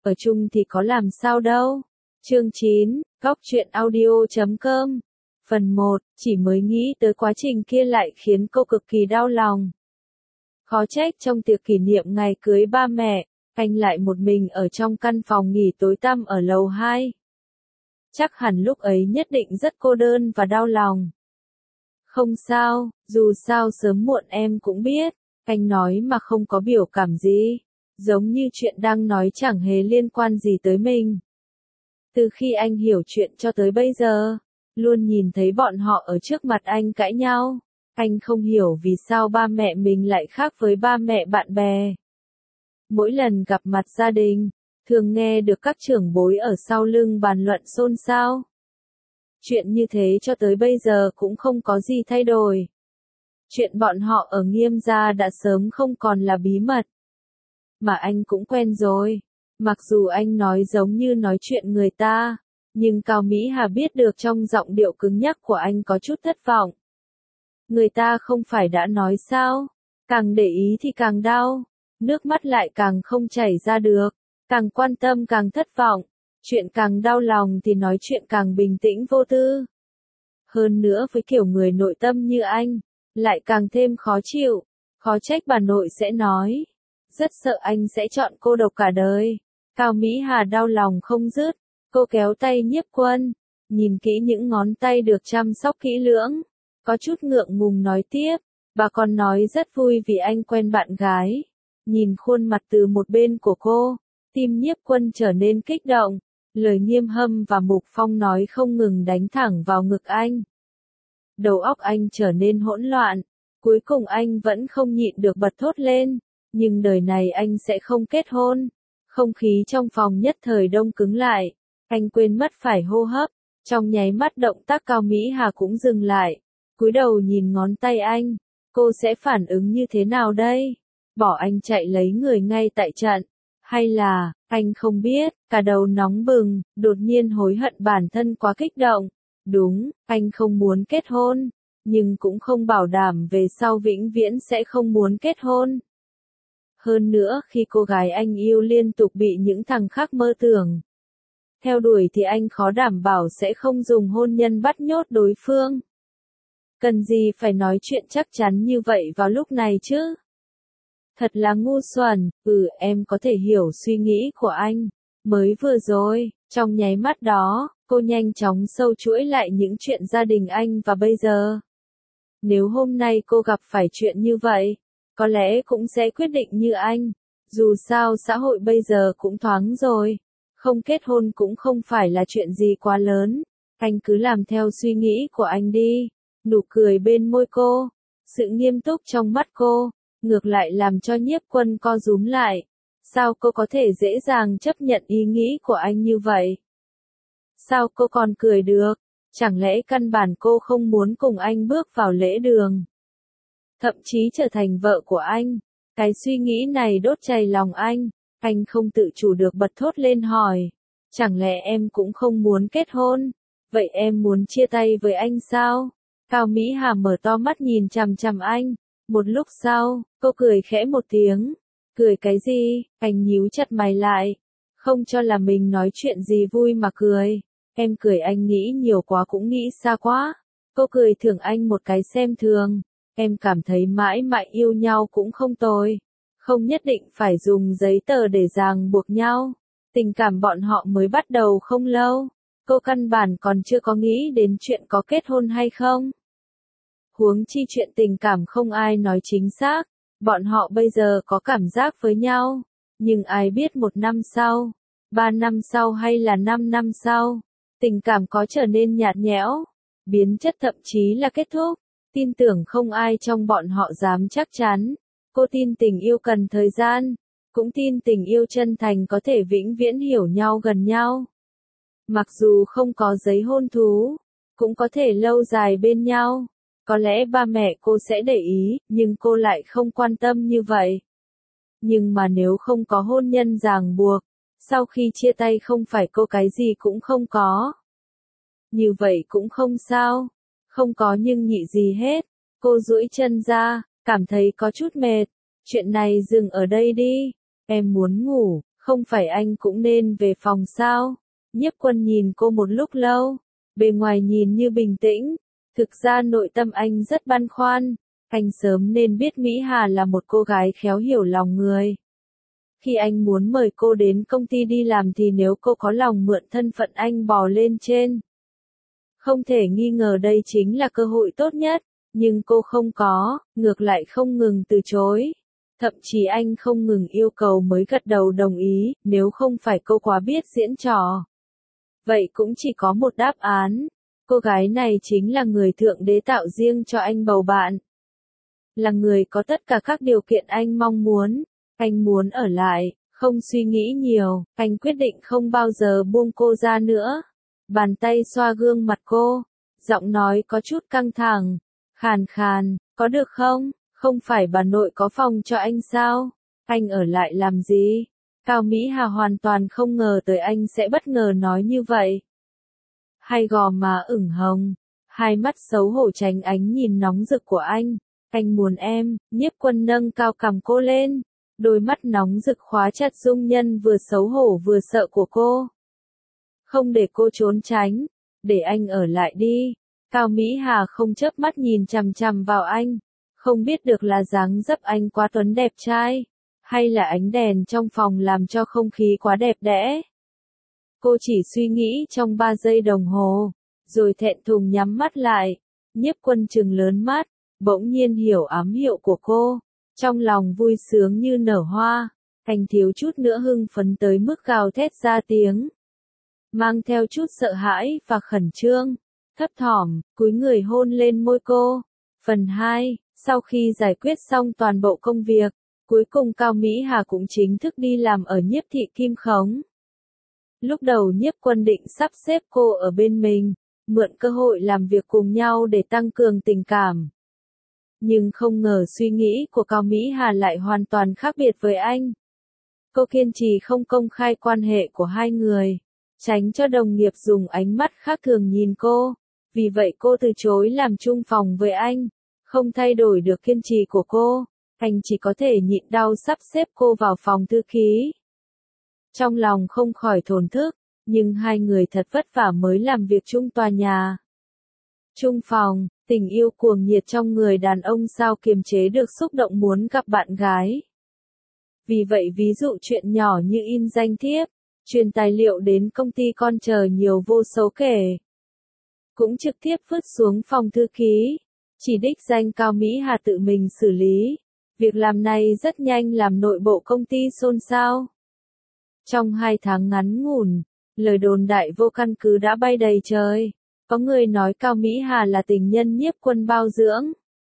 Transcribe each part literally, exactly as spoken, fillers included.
ở chung thì có làm sao đâu. Chương chín, Góc truyện audio chấm com. Phần một, chỉ mới nghĩ tới quá trình kia lại khiến cô cực kỳ đau lòng. Khó trách trong tiệc kỷ niệm ngày cưới ba mẹ, anh lại một mình ở trong căn phòng nghỉ tối tăm ở lầu hai. Chắc hẳn lúc ấy nhất định rất cô đơn và đau lòng. Không sao, dù sao sớm muộn em cũng biết, anh nói mà không có biểu cảm gì, giống như chuyện đang nói chẳng hề liên quan gì tới mình. Từ khi anh hiểu chuyện cho tới bây giờ, luôn nhìn thấy bọn họ ở trước mặt anh cãi nhau, anh không hiểu vì sao ba mẹ mình lại khác với ba mẹ bạn bè. Mỗi lần gặp mặt gia đình, thường nghe được các trưởng bối ở sau lưng bàn luận xôn xao. Chuyện như thế cho tới bây giờ cũng không có gì thay đổi. Chuyện bọn họ ở Nghiêm gia đã sớm không còn là bí mật. Mà anh cũng quen rồi. Mặc dù anh nói giống như nói chuyện người ta, nhưng Cao Mỹ Hà biết được trong giọng điệu cứng nhắc của anh có chút thất vọng. Người ta không phải đã nói sao? Càng để ý thì càng đau, nước mắt lại càng không chảy ra được, càng quan tâm càng thất vọng, chuyện càng đau lòng thì nói chuyện càng bình tĩnh vô tư. Hơn nữa với kiểu người nội tâm như anh, lại càng thêm khó chịu, khó trách bà nội sẽ nói. Rất sợ anh sẽ chọn cô độc cả đời. Cao Mỹ Hà đau lòng không dứt, cô kéo tay Nhiếp Quân, nhìn kỹ những ngón tay được chăm sóc kỹ lưỡng, có chút ngượng ngùng nói tiếp, bà còn nói rất vui vì anh quen bạn gái. Nhìn khuôn mặt từ một bên của cô, tim Nhiếp Quân trở nên kích động, lời Nghiêm Hâm và Mục Phong nói không ngừng đánh thẳng vào ngực anh. Đầu óc anh trở nên hỗn loạn, cuối cùng anh vẫn không nhịn được bật thốt lên, nhưng đời này anh sẽ không kết hôn. Không khí trong phòng nhất thời đông cứng lại, anh quên mất phải hô hấp, trong nháy mắt động tác Cao Mỹ Hà cũng dừng lại, cúi đầu nhìn ngón tay anh, cô sẽ phản ứng như thế nào đây? Bỏ anh chạy lấy người ngay tại trận, hay là, anh không biết, cả đầu nóng bừng, đột nhiên hối hận bản thân quá kích động. Đúng, anh không muốn kết hôn, nhưng cũng không bảo đảm về sau vĩnh viễn sẽ không muốn kết hôn. Hơn nữa khi cô gái anh yêu liên tục bị những thằng khác mơ tưởng theo đuổi thì anh khó đảm bảo sẽ không dùng hôn nhân bắt nhốt đối phương. Cần gì phải nói chuyện chắc chắn như vậy vào lúc này chứ? Thật là ngu xuẩn. Ừ, em có thể hiểu suy nghĩ của anh. Mới vừa rồi, trong nháy mắt đó, cô nhanh chóng sâu chuỗi lại những chuyện gia đình anh và bây giờ. Nếu hôm nay cô gặp phải chuyện như vậy, có lẽ cũng sẽ quyết định như anh. Dù sao xã hội bây giờ cũng thoáng rồi. Không kết hôn cũng không phải là chuyện gì quá lớn. Anh cứ làm theo suy nghĩ của anh đi. Nụ cười bên môi cô, sự nghiêm túc trong mắt cô, ngược lại làm cho Nhiếp Quân co rúm lại. Sao cô có thể dễ dàng chấp nhận ý nghĩ của anh như vậy? Sao cô còn cười được? Chẳng lẽ căn bản cô không muốn cùng anh bước vào lễ đường? Thậm chí trở thành vợ của anh. Cái suy nghĩ này đốt cháy lòng anh. Anh không tự chủ được bật thốt lên hỏi. Chẳng lẽ em cũng không muốn kết hôn? Vậy em muốn chia tay với anh sao? Cao Mỹ Hà mở to mắt nhìn chằm chằm anh. Một lúc sau, cô cười khẽ một tiếng. Cười cái gì? Anh nhíu chặt mày lại. Không cho là mình nói chuyện gì vui mà cười. Em cười anh nghĩ nhiều quá cũng nghĩ xa quá. Cô cười thưởng anh một cái xem thường. Em cảm thấy mãi mãi yêu nhau cũng không tồi. Không nhất định phải dùng giấy tờ để ràng buộc nhau. Tình cảm bọn họ mới bắt đầu không lâu. Cô căn bản còn chưa có nghĩ đến chuyện có kết hôn hay không. Huống chi chuyện tình cảm không ai nói chính xác. Bọn họ bây giờ có cảm giác với nhau. Nhưng ai biết một năm sau, ba năm sau hay là năm năm sau, tình cảm có trở nên nhạt nhẽo, biến chất thậm chí là kết thúc. Tin tưởng không ai trong bọn họ dám chắc chắn. Cô tin tình yêu cần thời gian, cũng tin tình yêu chân thành có thể vĩnh viễn hiểu nhau gần nhau. Mặc dù không có giấy hôn thú, cũng có thể lâu dài bên nhau. Có lẽ ba mẹ cô sẽ để ý, nhưng cô lại không quan tâm như vậy. Nhưng mà nếu không có hôn nhân ràng buộc, sau khi chia tay không phải cô cái gì cũng không có. Như vậy cũng không sao, không có nhưng nhị gì hết. Cô duỗi chân ra, cảm thấy có chút mệt. Chuyện này dừng ở đây đi, em muốn ngủ. Không phải anh cũng nên về phòng sao? Nhiếp Quân nhìn cô một lúc lâu, bề ngoài nhìn như bình tĩnh, thực ra nội tâm anh rất băn khoăn, anh sớm nên biết Mỹ Hà là một cô gái khéo hiểu lòng người. Khi anh muốn mời cô đến công ty đi làm thì nếu cô có lòng mượn thân phận anh bò lên trên. Không thể nghi ngờ đây chính là cơ hội tốt nhất, nhưng cô không có, ngược lại không ngừng từ chối. Thậm chí anh không ngừng yêu cầu mới gật đầu đồng ý, nếu không phải cô quá biết diễn trò. Vậy cũng chỉ có một đáp án, cô gái này chính là người Thượng Đế tạo riêng cho anh bầu bạn. Là người có tất cả các điều kiện anh mong muốn, anh muốn ở lại, không suy nghĩ nhiều, anh quyết định không bao giờ buông cô ra nữa. Bàn tay xoa gương mặt cô, giọng nói có chút căng thẳng, khàn khàn, có được không? Không phải bà nội có phòng cho anh sao? Anh ở lại làm gì? Cao Mỹ Hà hoàn toàn không ngờ tới anh sẽ bất ngờ nói như vậy. Hai gò má ửng hồng, hai mắt xấu hổ tránh ánh nhìn nóng rực của anh. Anh muốn em, Nhiếp Quân nâng cao cằm cô lên, đôi mắt nóng rực khóa chặt dung nhân vừa xấu hổ vừa sợ của cô. Không để cô trốn tránh, để anh ở lại đi. Cao Mỹ Hà không chớp mắt nhìn chằm chằm vào anh, không biết được là dáng dấp anh quá tuấn đẹp trai, hay là ánh đèn trong phòng làm cho không khí quá đẹp đẽ. Cô chỉ suy nghĩ trong ba giây đồng hồ, rồi thẹn thùng nhắm mắt lại. Nhiếp Quân trừng lớn mắt, bỗng nhiên hiểu ám hiệu của cô, trong lòng vui sướng như nở hoa, anh thiếu chút nữa hưng phấn tới mức gào thét ra tiếng. Mang theo chút sợ hãi và khẩn trương, thấp thỏm, cúi người hôn lên môi cô. Phần hai, sau khi giải quyết xong toàn bộ công việc, cuối cùng Cao Mỹ Hà cũng chính thức đi làm ở Nhiếp thị Kim Khống. Lúc đầu Nhiếp Quân định sắp xếp cô ở bên mình, mượn cơ hội làm việc cùng nhau để tăng cường tình cảm. Nhưng không ngờ suy nghĩ của Cao Mỹ Hà lại hoàn toàn khác biệt với anh. Cô kiên trì không công khai quan hệ của hai người, tránh cho đồng nghiệp dùng ánh mắt khác thường nhìn cô. Vì vậy cô từ chối làm chung phòng với anh, không thay đổi được kiên trì của cô, anh chỉ có thể nhịn đau sắp xếp cô vào phòng thư ký. Trong lòng không khỏi thổn thức, nhưng hai người thật vất vả mới làm việc chung tòa nhà. Chung phòng, tình yêu cuồng nhiệt trong người đàn ông sao kiềm chế được xúc động muốn gặp bạn gái. Vì vậy ví dụ chuyện nhỏ như in danh thiếp, truyền tài liệu đến công ty con chờ nhiều vô số kể. Cũng trực tiếp vứt xuống phòng thư ký, chỉ đích danh Cao Mỹ Hà tự mình xử lý. Việc làm này rất nhanh làm nội bộ công ty xôn xao. Trong hai tháng ngắn ngủn, lời đồn đại vô căn cứ đã bay đầy trời. Có người nói Cao Mỹ Hà là tình nhân Nhiếp Quân bao dưỡng.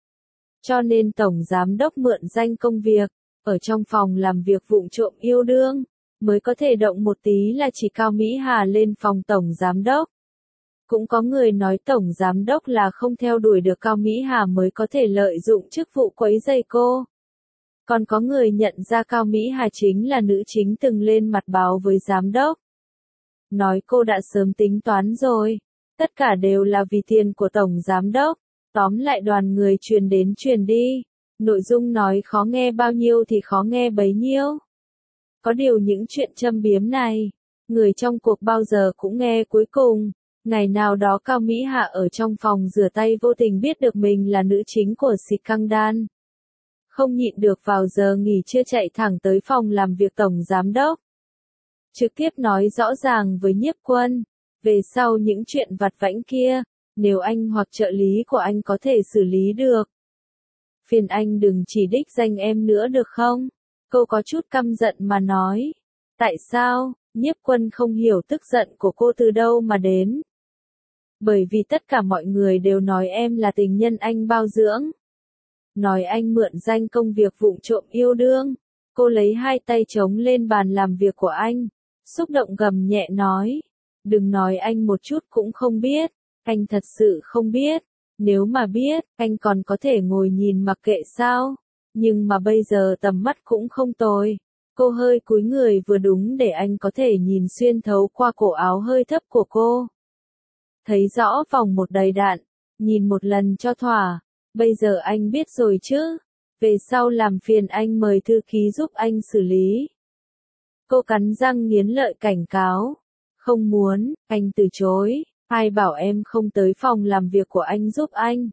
Cho nên Tổng Giám Đốc mượn danh công việc, ở trong phòng làm việc vụng trộm yêu đương, mới có thể động một tí là chỉ Cao Mỹ Hà lên phòng Tổng Giám Đốc. Cũng có người nói Tổng Giám Đốc là không theo đuổi được Cao Mỹ Hà mới có thể lợi dụng chức vụ quấy rầy cô. Còn có người nhận ra Cao Mỹ Hà chính là nữ chính từng lên mặt báo với Giám Đốc. Nói cô đã sớm tính toán rồi. Tất cả đều là vì tiền của Tổng Giám Đốc. Tóm lại đoàn người truyền đến truyền đi. Nội dung nói khó nghe bao nhiêu thì khó nghe bấy nhiêu. Có điều những chuyện châm biếm này, người trong cuộc bao giờ cũng nghe cuối cùng. Ngày nào đó Cao Mỹ Hà ở trong phòng rửa tay vô tình biết được mình là nữ chính của Scandal. Không nhịn được vào giờ nghỉ trưa chạy thẳng tới phòng làm việc Tổng Giám Đốc. Trực tiếp nói rõ ràng với Nhiếp Quân, về sau những chuyện vặt vãnh kia, nếu anh hoặc trợ lý của anh có thể xử lý được. Phiền anh đừng chỉ đích danh em nữa được không? Cô có chút căm giận mà nói. Tại sao? Nhiếp Quân không hiểu tức giận của cô từ đâu mà đến. Bởi vì tất cả mọi người đều nói em là tình nhân anh bao dưỡng. Nói anh mượn danh công việc vụng trộm yêu đương. Cô lấy hai tay chống lên bàn làm việc của anh, xúc động gầm nhẹ nói. Đừng nói anh một chút cũng không biết, anh thật sự không biết. Nếu mà biết, anh còn có thể ngồi nhìn mặc kệ sao? Nhưng mà bây giờ tầm mắt cũng không tồi. Cô hơi cúi người vừa đúng để anh có thể nhìn xuyên thấu qua cổ áo hơi thấp của cô. Thấy rõ vòng một đầy đặn, nhìn một lần cho thỏa. Bây giờ anh biết rồi chứ? Về sau làm phiền anh mời thư ký giúp anh xử lý. Cô cắn răng nghiến lợi cảnh cáo. Không muốn, anh từ chối. Ai bảo em không tới phòng làm việc của anh giúp anh?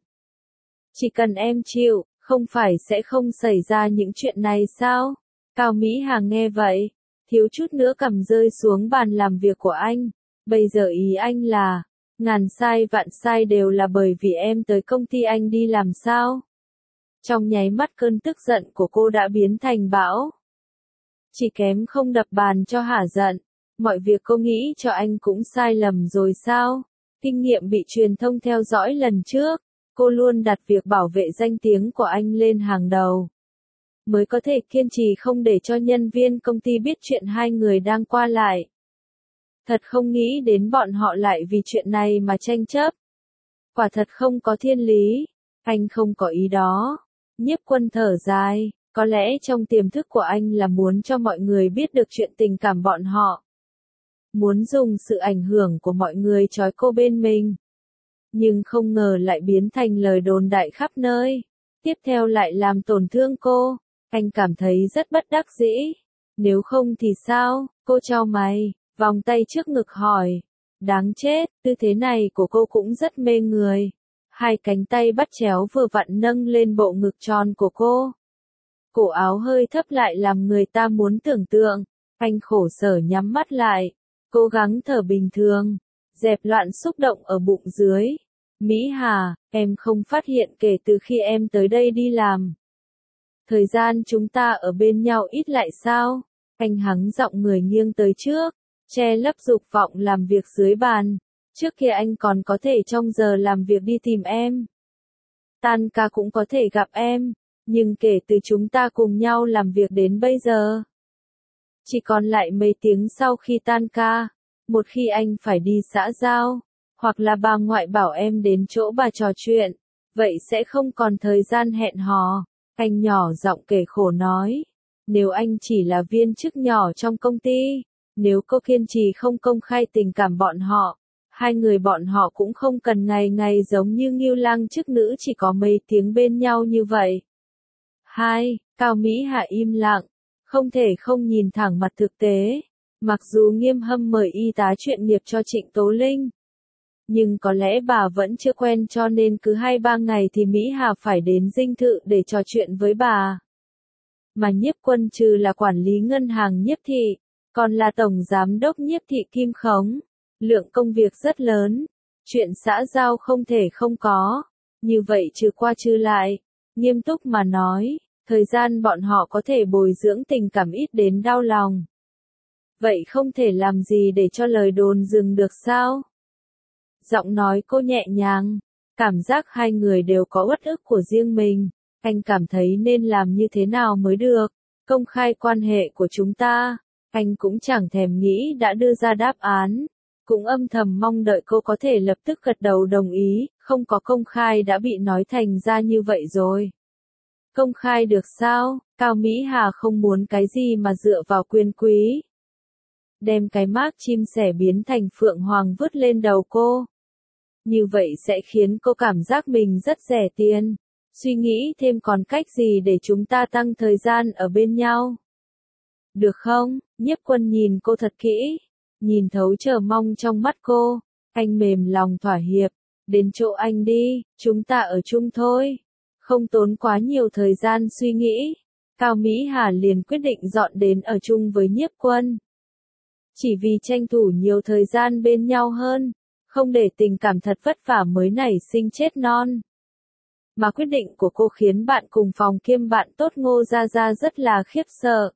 Chỉ cần em chịu, không phải sẽ không xảy ra những chuyện này sao? Cao Mỹ Hà nghe vậy, thiếu chút nữa cầm rơi xuống bàn làm việc của anh. Bây giờ ý anh là, ngàn sai vạn sai đều là bởi vì em tới công ty anh đi làm sao? Trong nháy mắt cơn tức giận của cô đã biến thành bão. Chỉ kém không đập bàn cho hả giận. Mọi việc cô nghĩ cho anh cũng sai lầm rồi sao? Kinh nghiệm bị truyền thông theo dõi lần trước, cô luôn đặt việc bảo vệ danh tiếng của anh lên hàng đầu. Mới có thể kiên trì không để cho nhân viên công ty biết chuyện hai người đang qua lại. Thật không nghĩ đến bọn họ lại vì chuyện này mà tranh chấp. Quả thật không có thiên lý. Anh không có ý đó. Nhiếp Quân thở dài, có lẽ trong tiềm thức của anh là muốn cho mọi người biết được chuyện tình cảm bọn họ. Muốn dùng sự ảnh hưởng của mọi người trói cô bên mình. Nhưng không ngờ lại biến thành lời đồn đại khắp nơi. Tiếp theo lại làm tổn thương cô. Anh cảm thấy rất bất đắc dĩ. Nếu không thì sao? Cô chau mày, vòng tay trước ngực hỏi. Đáng chết, tư thế này của cô cũng rất mê người. Hai cánh tay bắt chéo vừa vặn nâng lên bộ ngực tròn của cô. Cổ áo hơi thấp lại làm người ta muốn tưởng tượng. Anh khổ sở nhắm mắt lại, cố gắng thở bình thường, dẹp loạn xúc động ở bụng dưới. Mỹ Hà, em không phát hiện kể từ khi em tới đây đi làm. Thời gian chúng ta ở bên nhau ít lại sao? Anh hắng giọng người nghiêng tới trước, che lấp dục vọng làm việc dưới bàn. Trước kia anh còn có thể trong giờ làm việc đi tìm em. Tan ca cũng có thể gặp em. Nhưng kể từ chúng ta cùng nhau làm việc đến bây giờ, chỉ còn lại mấy tiếng sau khi tan ca, một khi anh phải đi xã giao, hoặc là bà ngoại bảo em đến chỗ bà trò chuyện, vậy sẽ không còn thời gian hẹn hò. Anh nhỏ giọng kể khổ nói, nếu anh chỉ là viên chức nhỏ trong công ty, nếu cô kiên trì không công khai tình cảm bọn họ, hai người bọn họ cũng không cần ngày ngày giống như Ngưu Lang chức nữ chỉ có mấy tiếng bên nhau như vậy. Hai, Cao Mỹ Hà im lặng, không thể không nhìn thẳng mặt thực tế. Mặc dù Nghiêm Hâm mời y tá chuyên nghiệp cho Trịnh Tố Linh, nhưng có lẽ bà vẫn chưa quen cho nên cứ hai ba ngày thì Mỹ Hà phải đến dinh thự để trò chuyện với bà. Mà Nhiếp Quân trừ là quản lý ngân hàng Nhiếp Thị, còn là tổng giám đốc Nhiếp Thị Kim Khống. Lượng công việc rất lớn, chuyện xã giao không thể không có. Như vậy trừ qua trừ lại, nghiêm túc mà nói, thời gian bọn họ có thể bồi dưỡng tình cảm ít đến đau lòng. Vậy không thể làm gì để cho lời đồn dừng được sao? Giọng nói cô nhẹ nhàng, cảm giác hai người đều có uất ức của riêng mình. Anh cảm thấy nên làm như thế nào mới được. Công khai quan hệ của chúng ta, anh cũng chẳng thèm nghĩ đã đưa ra đáp án. Cũng âm thầm mong đợi cô có thể lập tức gật đầu đồng ý, không có công khai đã bị nói thành ra như vậy rồi. Công khai được sao? Cao Mỹ Hà không muốn cái gì mà dựa vào quyền quý. Đem cái mác chim sẻ biến thành phượng hoàng vứt lên đầu cô. Như vậy sẽ khiến cô cảm giác mình rất rẻ tiền. Suy nghĩ thêm còn cách gì để chúng ta tăng thời gian ở bên nhau. Được không? Nhiếp Quân nhìn cô thật kỹ. Nhìn thấu chờ mong trong mắt cô. Anh mềm lòng thỏa hiệp. Đến chỗ anh đi, chúng ta ở chung thôi. Không tốn quá nhiều thời gian suy nghĩ. Cao Mỹ Hà liền quyết định dọn đến ở chung với Nhiếp Quân. Chỉ vì tranh thủ nhiều thời gian bên nhau hơn. Không để tình cảm thật vất vả mới nảy sinh chết non. Mà quyết định của cô khiến bạn cùng phòng kiêm bạn tốt Ngô Gia Gia rất là khiếp sợ.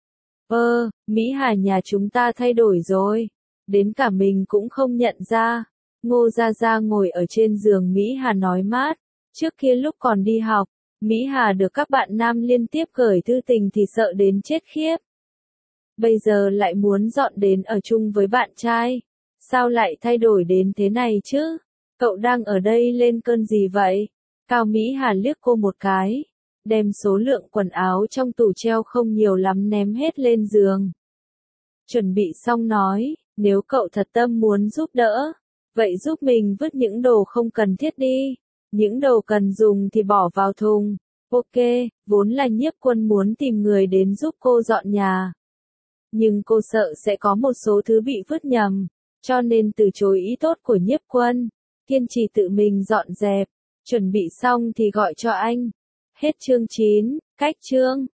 Ơ, Mỹ Hà nhà chúng ta thay đổi rồi. Đến cả mình cũng không nhận ra. Ngô Gia Gia ngồi ở trên giường Mỹ Hà nói mát. Trước kia lúc còn đi học, Mỹ Hà được các bạn nam liên tiếp gửi thư tình thì sợ đến chết khiếp. Bây giờ lại muốn dọn đến ở chung với bạn trai. Sao lại thay đổi đến thế này chứ? Cậu đang ở đây lên cơn gì vậy? Cao Mỹ Hà liếc cô một cái. Đem số lượng quần áo trong tủ treo không nhiều lắm ném hết lên giường. Chuẩn bị xong nói, nếu cậu thật tâm muốn giúp đỡ, vậy giúp mình vứt những đồ không cần thiết đi. Những đồ cần dùng thì bỏ vào thùng. Ok, vốn là Nhiếp Quân muốn tìm người đến giúp cô dọn nhà. nhưng cô sợ sẽ có một số thứ bị vứt nhầm, cho nên từ chối ý tốt của Nhiếp Quân, kiên trì tự mình dọn dẹp, chuẩn bị xong thì gọi cho anh. Hết chương chín, cách chương.